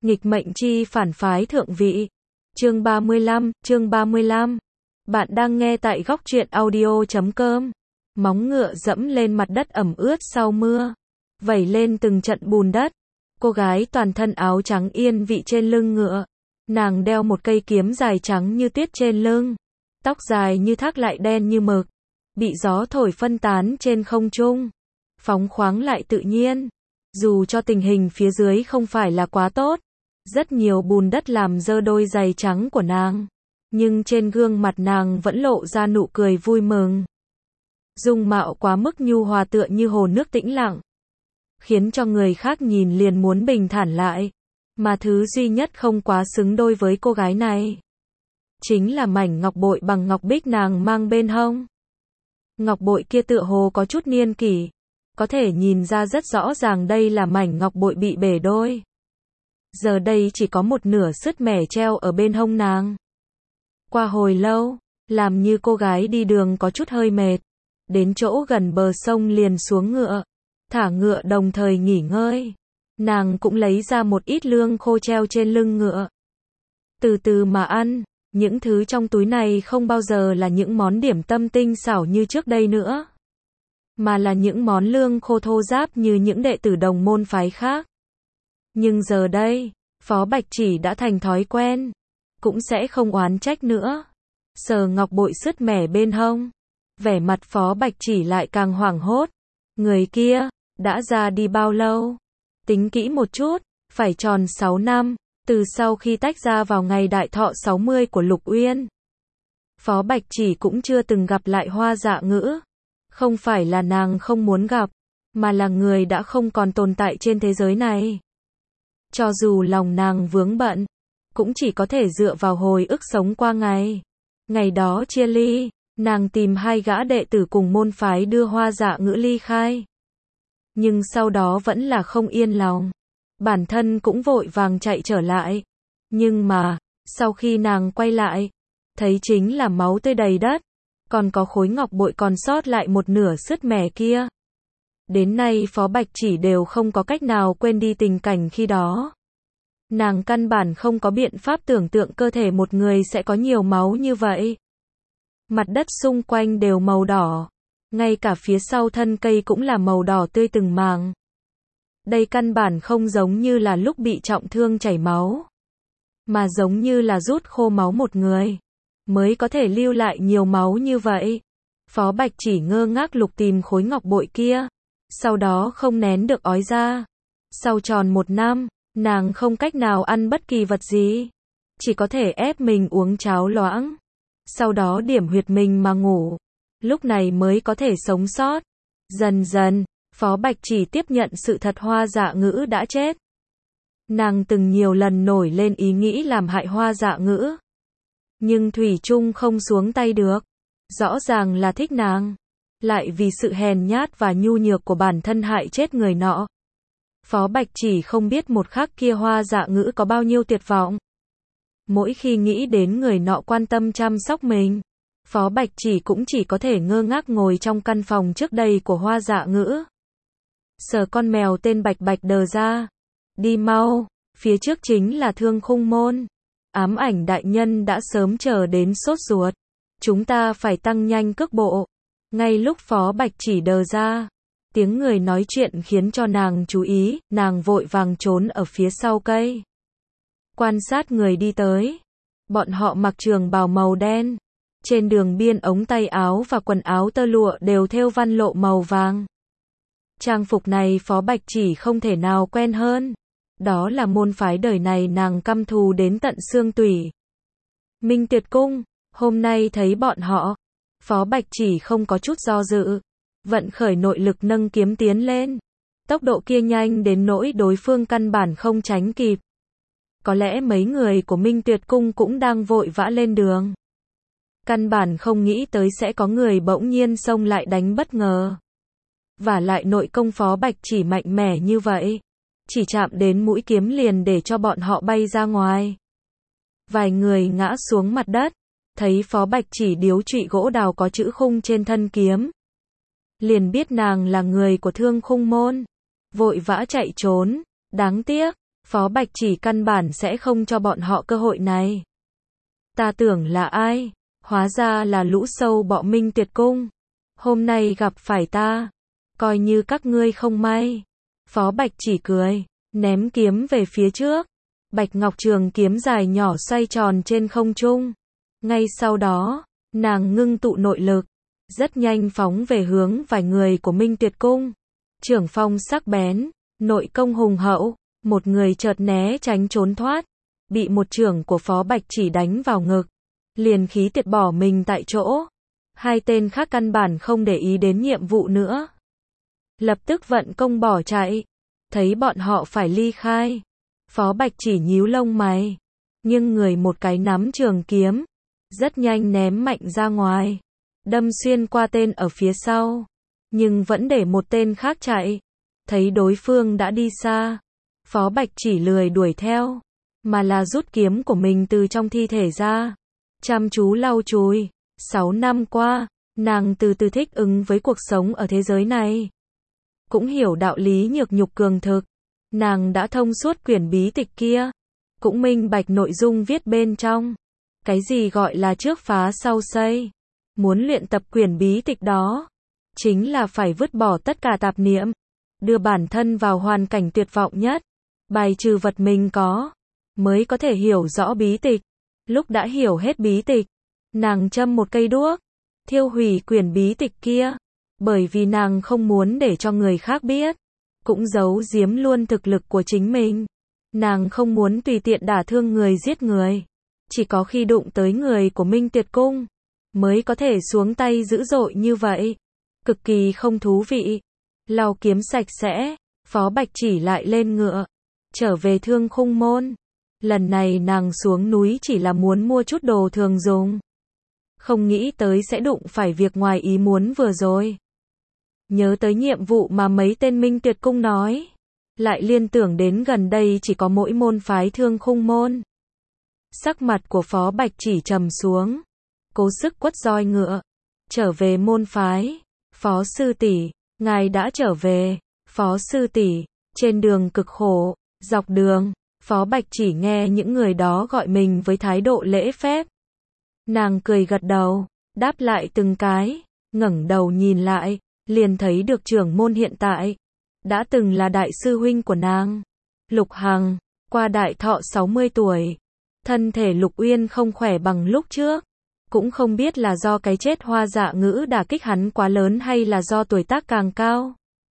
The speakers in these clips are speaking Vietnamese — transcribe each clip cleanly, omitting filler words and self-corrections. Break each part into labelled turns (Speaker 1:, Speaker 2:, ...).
Speaker 1: Nghịch mệnh chi phản phái thượng vị. Chương 35. Bạn đang nghe tại góc truyện audio.com. Móng ngựa dẫm lên mặt đất ẩm ướt sau mưa, vẩy lên từng trận bùn đất. Cô gái toàn thân áo trắng yên vị trên lưng ngựa. Nàng đeo một cây kiếm dài trắng như tuyết trên lưng. Tóc dài như thác lại đen như mực, bị gió thổi phân tán trên không trung, phóng khoáng lại tự nhiên. Dù cho tình hình phía dưới không phải là quá tốt, rất nhiều bùn đất làm dơ đôi giày trắng của nàng, nhưng trên gương mặt nàng vẫn lộ ra nụ cười vui mừng. Dung mạo quá mức nhu hòa tựa như hồ nước tĩnh lặng, khiến cho người khác nhìn liền muốn bình thản lại. Mà thứ duy nhất không quá xứng đôi với cô gái này chính là mảnh ngọc bội bằng ngọc bích nàng mang bên hông. Ngọc bội kia tựa hồ có chút niên kỷ, có thể nhìn ra rất rõ ràng đây là mảnh ngọc bội bị bể đôi. Giờ đây chỉ có một nửa sứt mẻ treo ở bên hông nàng. Qua hồi lâu, làm như cô gái đi đường có chút hơi mệt, đến chỗ gần bờ sông liền xuống ngựa, thả ngựa đồng thời nghỉ ngơi. Nàng cũng lấy ra một ít lương khô treo trên lưng ngựa. Từ từ mà ăn, những thứ trong túi này không bao giờ là những món điểm tâm tinh xảo như trước đây nữa, mà là những món lương khô thô ráp như những đệ tử đồng môn phái khác. Nhưng giờ đây, Phó Bạch Chỉ đã thành thói quen, cũng sẽ không oán trách nữa. Sờ ngọc bội sứt mẻ bên hông, vẻ mặt Phó Bạch Chỉ lại càng hoảng hốt. Người kia, đã ra đi bao lâu? Tính kỹ một chút, phải tròn 6 năm, từ sau khi tách ra vào ngày đại thọ 60 của Lục Uyên. Phó Bạch Chỉ cũng chưa từng gặp lại Hoa Dạ Ngữ. Không phải là nàng không muốn gặp, mà là người đã không còn tồn tại trên thế giới này. Cho dù lòng nàng vướng bận, cũng chỉ có thể dựa vào hồi ức sống qua ngày. Ngày đó chia ly, nàng tìm 2 gã đệ tử cùng môn phái đưa Hoa Dạ Ngữ ly khai. Nhưng sau đó vẫn là không yên lòng. Bản thân cũng vội vàng chạy trở lại. Nhưng mà, sau khi nàng quay lại, thấy chính là máu tươi đầy đất, còn có khối ngọc bội còn sót lại một nửa sứt mẻ kia. Đến nay Phó Bạch Chỉ đều không có cách nào quên đi tình cảnh khi đó. Nàng căn bản không có biện pháp tưởng tượng cơ thể một người sẽ có nhiều máu như vậy. Mặt đất xung quanh đều màu đỏ, ngay cả phía sau thân cây cũng là màu đỏ tươi từng mảng. Đây căn bản không giống như là lúc bị trọng thương chảy máu, mà giống như là rút khô máu một người, mới có thể lưu lại nhiều máu như vậy. Phó Bạch Chỉ ngơ ngác lục tìm khối ngọc bội kia, sau đó không nén được ói ra. Sau tròn 1 năm, nàng không cách nào ăn bất kỳ vật gì, chỉ có thể ép mình uống cháo loãng, sau đó điểm huyệt mình mà ngủ, lúc này mới có thể sống sót. Dần dần, Phó Bạch Chỉ tiếp nhận sự thật Hoa Dạ Ngữ đã chết. Nàng từng nhiều lần nổi lên ý nghĩ làm hại Hoa Dạ Ngữ, nhưng thủy chung không xuống tay được. Rõ ràng là thích nàng, lại vì sự hèn nhát và nhu nhược của bản thân hại chết người nọ. Phó Bạch Chỉ không biết một khắc kia Hoa Dạ Ngữ có bao nhiêu tuyệt vọng. Mỗi khi nghĩ đến người nọ quan tâm chăm sóc mình, Phó Bạch Chỉ cũng chỉ có thể ngơ ngác ngồi trong căn phòng trước đây của Hoa Dạ Ngữ. Sờ con mèo tên Bạch Bạch đờ ra. Đi mau, phía trước chính là Thương Khung Môn. Ám Ảnh đại nhân đã sớm chờ đến sốt ruột. Chúng ta phải tăng nhanh cước bộ. Ngay lúc Phó Bạch Chỉ đờ ra, tiếng người nói chuyện khiến cho nàng chú ý, nàng vội vàng trốn ở phía sau cây. Quan sát người đi tới. Bọn họ mặc trường bào màu đen. Trên đường biên ống tay áo và quần áo tơ lụa đều thêu văn lộ màu vàng. Trang phục này Phó Bạch Chỉ không thể nào quen hơn. Đó là môn phái đời này nàng căm thù đến tận xương tủy. Minh Tuyệt Cung, hôm nay thấy bọn họ, Phó Bạch Chỉ không có chút do dự, vận khởi nội lực nâng kiếm tiến lên. Tốc độ kia nhanh đến nỗi đối phương căn bản không tránh kịp. Có lẽ mấy người của Minh Tuyệt Cung cũng đang vội vã lên đường. Căn bản không nghĩ tới sẽ có người bỗng nhiên xông lại đánh bất ngờ. Và lại nội công Phó Bạch Chỉ mạnh mẽ như vậy, chỉ chạm đến mũi kiếm liền để cho bọn họ bay ra ngoài. Vài người ngã xuống mặt đất, thấy Phó Bạch Chỉ điếu trụy gỗ đào có chữ khung trên thân kiếm, liền biết nàng là người của Thương Khung Môn, vội vã chạy trốn. Đáng tiếc, Phó Bạch Chỉ căn bản sẽ không cho bọn họ cơ hội này. Ta tưởng là ai? Hóa ra là lũ sâu bọ Minh Tuyệt Cung. Hôm nay gặp phải ta, coi như các ngươi không may. Phó Bạch Chỉ cười, ném kiếm về phía trước. Bạch Ngọc Trường kiếm dài nhỏ xoay tròn trên không trung. Ngay sau đó, nàng ngưng tụ nội lực, rất nhanh phóng về hướng vài người của Minh Tuyệt Cung. Trưởng phong sắc bén, nội công hùng hậu, một người chợt né tránh trốn thoát, bị một trưởng của Phó Bạch Chỉ đánh vào ngực, liền khí tiệt bỏ mình tại chỗ. Hai tên khác căn bản không để ý đến nhiệm vụ nữa, lập tức vận công bỏ chạy. Thấy bọn họ phải ly khai, Phó Bạch Chỉ nhíu lông mày, nhưng người một cái nắm trường kiếm, rất nhanh ném mạnh ra ngoài, đâm xuyên qua tên ở phía sau, nhưng vẫn để một tên khác chạy. Thấy đối phương đã đi xa, Phó Bạch Chỉ lười đuổi theo, mà là rút kiếm của mình từ trong thi thể ra, chăm chú lau chùi. 6 năm qua, nàng từ từ thích ứng với cuộc sống ở thế giới này, cũng hiểu đạo lý nhược nhục cường thực. Nàng đã thông suốt quyển bí tịch kia, cũng minh bạch nội dung viết bên trong. Cái gì gọi là trước phá sau xây. Muốn luyện tập quyển bí tịch đó, chính là phải vứt bỏ tất cả tạp niệm, đưa bản thân vào hoàn cảnh tuyệt vọng nhất, bài trừ vật mình có, mới có thể hiểu rõ bí tịch. Lúc đã hiểu hết bí tịch, nàng châm một cây đuốc, thiêu hủy quyển bí tịch kia, bởi vì nàng không muốn để cho người khác biết, cũng giấu giếm luôn thực lực của chính mình. Nàng không muốn tùy tiện đả thương người giết người, chỉ có khi đụng tới người của Minh Tuyệt Cung, mới có thể xuống tay dữ dội như vậy, cực kỳ không thú vị. Lau kiếm sạch sẽ, Phó Bạch Chỉ lại lên ngựa, trở về Thương Khung Môn. Lần này nàng xuống núi chỉ là muốn mua chút đồ thường dùng, không nghĩ tới sẽ đụng phải việc ngoài ý muốn vừa rồi. Nhớ tới nhiệm vụ mà mấy tên Minh Tuyệt Cung nói, lại liên tưởng đến gần đây chỉ có mỗi môn phái Thương Khung Môn. Sắc mặt của Phó Bạch Chỉ trầm xuống, cố sức quất roi ngựa, trở về môn phái. Phó sư tỷ, ngài đã trở về. Phó sư tỷ, trên đường cực khổ. Dọc đường, Phó Bạch Chỉ nghe những người đó gọi mình với thái độ lễ phép. Nàng cười gật đầu, đáp lại từng cái, ngẩng đầu nhìn lại, liền thấy được trưởng môn hiện tại, đã từng là đại sư huynh của nàng, Lục Hằng, qua đại thọ 60 tuổi. Thân thể Lục Uyên không khỏe bằng lúc trước, cũng không biết là do cái chết Hoa Dạ Ngữ đả kích hắn quá lớn hay là do tuổi tác càng cao.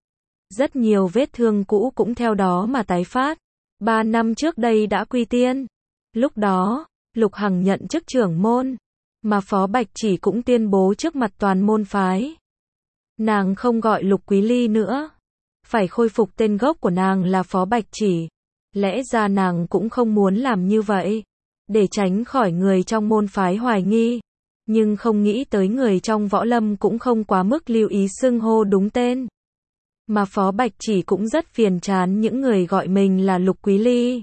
Speaker 1: Rất nhiều vết thương cũ cũng theo đó mà tái phát. 3 năm trước đây đã quy tiên. Lúc đó, Lục Hằng nhận chức trưởng môn, mà Phó Bạch Chỉ cũng tuyên bố trước mặt toàn môn phái. Nàng không gọi Lục Quý Ly nữa, phải khôi phục tên gốc của nàng là Phó Bạch Chỉ. Lẽ ra nàng cũng không muốn làm như vậy, để tránh khỏi người trong môn phái hoài nghi, nhưng không nghĩ tới người trong võ lâm cũng không quá mức lưu ý xưng hô đúng tên. Mà Phó Bạch Chỉ cũng rất phiền chán những người gọi mình là Lục Quý Ly.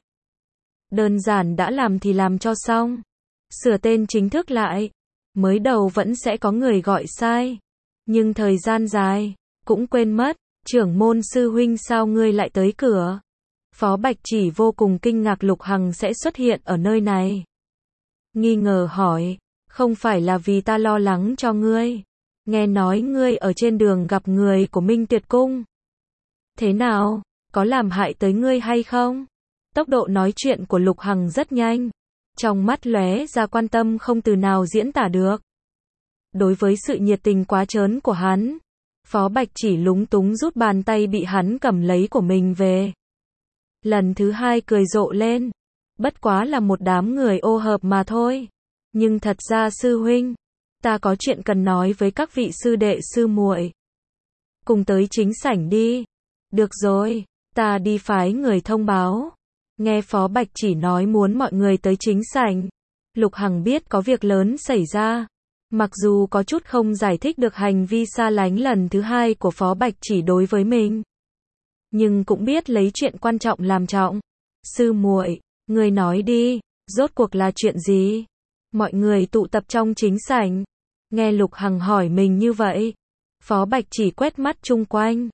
Speaker 1: Đơn giản đã làm thì làm cho xong, sửa tên chính thức lại. Mới đầu vẫn sẽ có người gọi sai, nhưng thời gian dài, cũng quên mất. Trưởng môn sư huynh, sao ngươi lại tới cửa? Phó Bạch Chỉ vô cùng kinh ngạc Lục Hằng sẽ xuất hiện ở nơi này. Nghi ngờ hỏi, không phải là vì ta lo lắng cho ngươi. Nghe nói ngươi ở trên đường gặp người của Minh Tuyệt Cung. Thế nào, có làm hại tới ngươi hay không? Tốc độ nói chuyện của Lục Hằng rất nhanh, trong mắt lóe ra quan tâm không từ nào diễn tả được. Đối với sự nhiệt tình quá trớn của hắn, Phó Bạch Chỉ lúng túng rút bàn tay bị hắn cầm lấy của mình về. Lần thứ hai cười rộ lên, bất quá là một đám người ô hợp mà thôi. Nhưng thật ra sư huynh, ta có chuyện cần nói với các vị sư đệ sư muội. Cùng tới chính sảnh đi. Được rồi, ta đi phái người thông báo. Nghe Phó Bạch Chỉ nói muốn mọi người tới chính sảnh, Lục Hằng biết có việc lớn xảy ra. Mặc dù có chút không giải thích được hành vi xa lánh lần thứ hai của Phó Bạch Chỉ đối với mình, nhưng cũng biết lấy chuyện quan trọng làm trọng. Sư muội, người nói đi, rốt cuộc là chuyện gì? Mọi người tụ tập trong chính sảnh, nghe Lục Hằng hỏi mình như vậy, Phó Bạch Chỉ quét mắt chung quanh,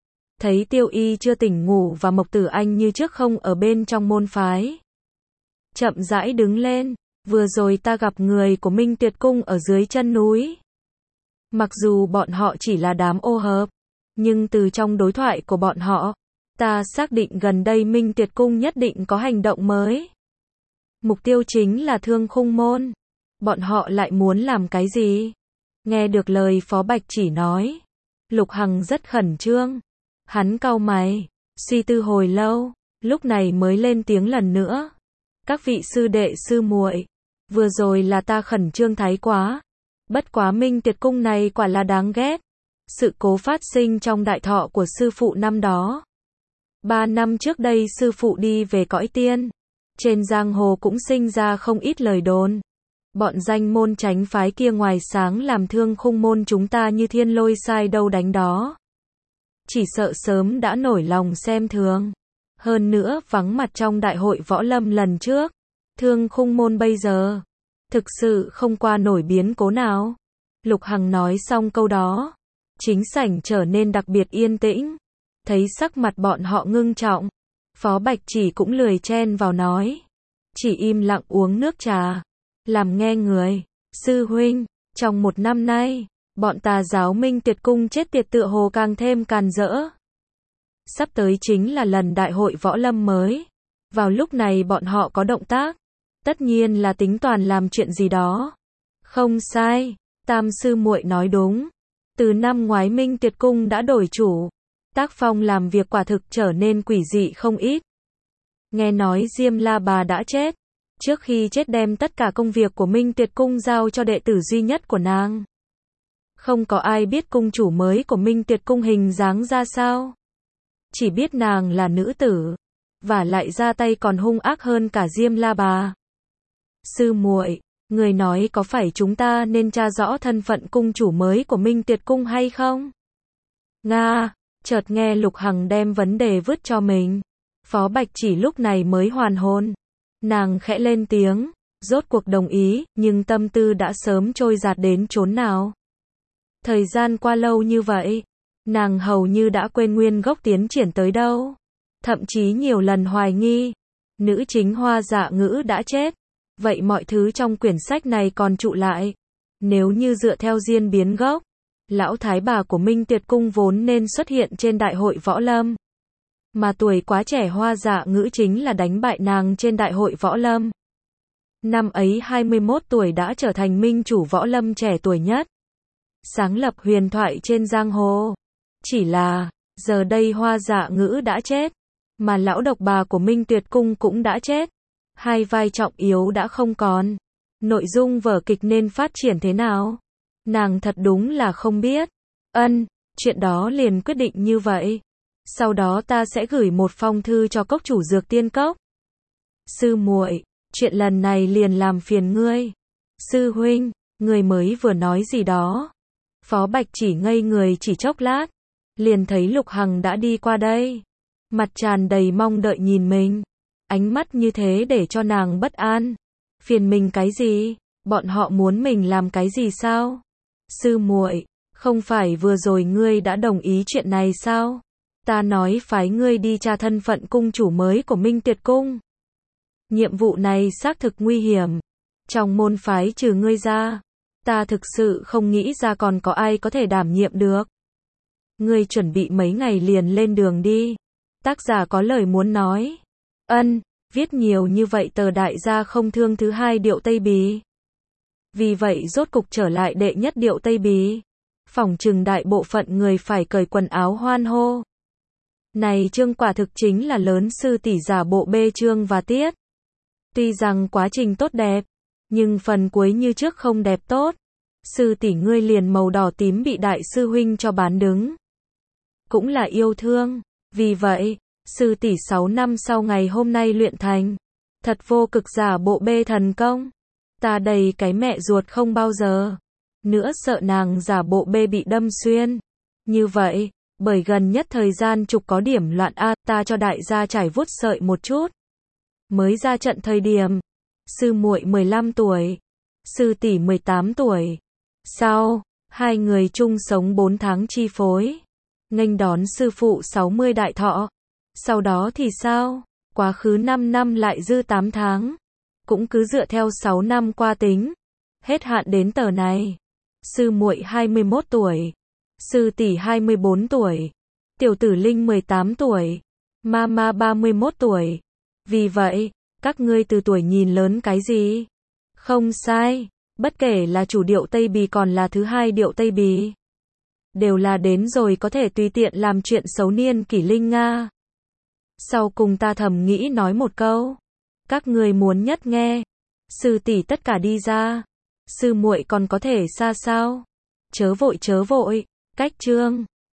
Speaker 1: Thấy Tiêu Y chưa tỉnh ngủ và Mộc Tử Anh như trước không ở bên trong môn phái. Chậm rãi đứng lên, vừa rồi ta gặp người của Minh Tuyệt Cung ở dưới chân núi. Mặc dù bọn họ chỉ là đám ô hợp, nhưng từ trong đối thoại của bọn họ, ta xác định gần đây Minh Tuyệt Cung nhất định có hành động mới. Mục tiêu chính là Thương Khung Môn. Bọn họ lại muốn làm cái gì? Nghe được lời Phó Bạch Chỉ nói, Lục Hằng rất khẩn trương. Hắn cau mày, suy tư hồi lâu, lúc này mới lên tiếng lần nữa. Các vị sư đệ sư muội, vừa rồi là ta khẩn trương thái quá. Bất quá Minh Tuyệt Cung này quả là đáng ghét. Sự cố phát sinh trong đại thọ của sư phụ năm đó. 3 năm trước đây sư phụ đi về cõi tiên. Trên giang hồ cũng sinh ra không ít lời đồn. Bọn danh môn tránh phái kia ngoài sáng làm Thương Khung Môn chúng ta như thiên lôi sai đâu đánh đó. Chỉ sợ sớm đã nổi lòng xem thường. Hơn nữa vắng mặt trong đại hội võ lâm lần trước. Thương Khung Môn bây giờ thực sự không qua nổi biến cố nào. Lục Hằng nói xong câu đó, chính sảnh trở nên đặc biệt yên tĩnh. Thấy sắc mặt bọn họ ngưng trọng, Phó Bạch Chỉ cũng lười chen vào nói. Chỉ im lặng uống nước trà, làm nghe người. Sư huynh, trong 1 năm nay, bọn tà giáo Minh Tuyệt Cung chết tiệt tựa hồ càng thêm càn rỡ. Sắp tới chính là lần đại hội võ lâm mới. Vào lúc này bọn họ có động tác, tất nhiên là tính toán làm chuyện gì đó. Không sai, Tam sư muội nói đúng. Từ năm ngoái Minh Tuyệt Cung đã đổi chủ, tác phong làm việc quả thực trở nên quỷ dị không ít. Nghe nói Diêm La Bà đã chết, trước khi chết đem tất cả công việc của Minh Tuyệt Cung giao cho đệ tử duy nhất của nàng. Không có ai biết cung chủ mới của Minh Tuyệt Cung hình dáng ra sao. Chỉ biết nàng là nữ tử, và lại ra tay còn hung ác hơn cả Diêm La Bà. Sư muội, người nói có phải chúng ta nên tra rõ thân phận cung chủ mới của Minh Tuyệt Cung hay không? Nga, chợt nghe Lục Hằng đem vấn đề vứt cho mình. Phó Bạch Chỉ lúc này mới hoàn hồn. Nàng khẽ lên tiếng, rốt cuộc đồng ý, nhưng tâm tư đã sớm trôi dạt đến chốn nào. Thời gian qua lâu như vậy, nàng hầu như đã quên nguyên gốc tiến triển tới đâu. Thậm chí nhiều lần hoài nghi, nữ chính Hoa Dạ Ngữ đã chết. Vậy mọi thứ trong quyển sách này còn trụ lại. Nếu như dựa theo diễn biến gốc, lão thái bà của Minh Tuyệt Cung vốn nên xuất hiện trên đại hội võ lâm. Mà tuổi quá trẻ Hoa Dạ Ngữ chính là đánh bại nàng trên đại hội võ lâm. Năm ấy 21 tuổi đã trở thành minh chủ võ lâm trẻ tuổi nhất. Sáng lập huyền thoại trên giang hồ. Chỉ là, giờ đây Hoa Dạ Ngữ đã chết, mà lão độc bà của Minh Tuyệt Cung cũng đã chết. Hai vai trọng yếu đã không còn. Nội dung vở kịch nên phát triển thế nào? Nàng thật đúng là không biết. Chuyện đó liền quyết định như vậy. Sau đó ta sẽ gửi một phong thư cho cốc chủ Dược Tiên Cốc. Sư muội, chuyện lần này liền làm phiền ngươi. Sư huynh, người mới vừa nói gì đó? Phó Bạch Chỉ ngây người chỉ chốc lát, liền thấy Lục Hằng đã đi qua đây. Mặt tràn đầy mong đợi nhìn mình. Ánh mắt như thế để cho nàng bất an. Phiền mình cái gì? Bọn họ muốn mình làm cái gì sao? Sư muội, không phải vừa rồi ngươi đã đồng ý chuyện này sao? Ta nói phái ngươi đi tra thân phận cung chủ mới của Minh Tuyệt Cung. Nhiệm vụ này xác thực nguy hiểm. Trong môn phái trừ ngươi ra, ta thực sự không nghĩ ra còn có ai có thể đảm nhiệm được. Ngươi chuẩn bị mấy ngày liền lên đường đi. Tác giả có lời muốn nói. Viết nhiều như vậy tờ đại gia không thương thứ hai điệu Tây Bì. Vì vậy rốt cục trở lại đệ nhất điệu Tây Bì. Phỏng chừng đại bộ phận người phải cởi quần áo hoan hô. Này chương quả thực chính là lớn sư tỷ giả bộ bê chương và tiết. Tuy rằng quá trình tốt đẹp, nhưng phần cuối như trước không đẹp tốt. Sư tỷ ngươi liền màu đỏ tím bị đại sư huynh cho bán đứng. Cũng là yêu thương. Vì vậy, sư tỷ 6 năm sau ngày hôm nay luyện thành. Thật vô cực giả bộ bê thần công. Ta đầy cái mẹ ruột không bao giờ. Nữa sợ nàng giả bộ bê bị đâm xuyên. Như vậy, bởi gần nhất thời gian trục có điểm loạn ta cho đại gia trải vuốt sợi một chút. Mới ra trận thời điểm, sư muội 15 tuổi, sư tỷ 18 tuổi. Sau, hai người chung sống 4 tháng chi phối. nghênh đón sư phụ 60 đại thọ. Sau đó thì sao? Quá khứ 5 năm lại dư 8 tháng. Cũng cứ dựa theo 6 năm qua tính. Hết hạn đến tờ này. Sư muội 21 tuổi. Sư tỷ 24 tuổi. Tiểu tử Linh 18 tuổi. Mama 31 tuổi. Vì vậy, các ngươi từ tuổi nhìn lớn cái gì? Không sai. Bất kể là chủ điệu Tây Bì còn là thứ hai điệu Tây Bì. Đều là đến rồi có thể tùy tiện làm chuyện xấu niên kỷ Linh Nga. Sau cùng ta thầm nghĩ nói một câu. Các người muốn nhất nghe. Sư tỷ tất cả đi ra. Sư muội còn có thể xa sao? Chớ vội. Cách chương.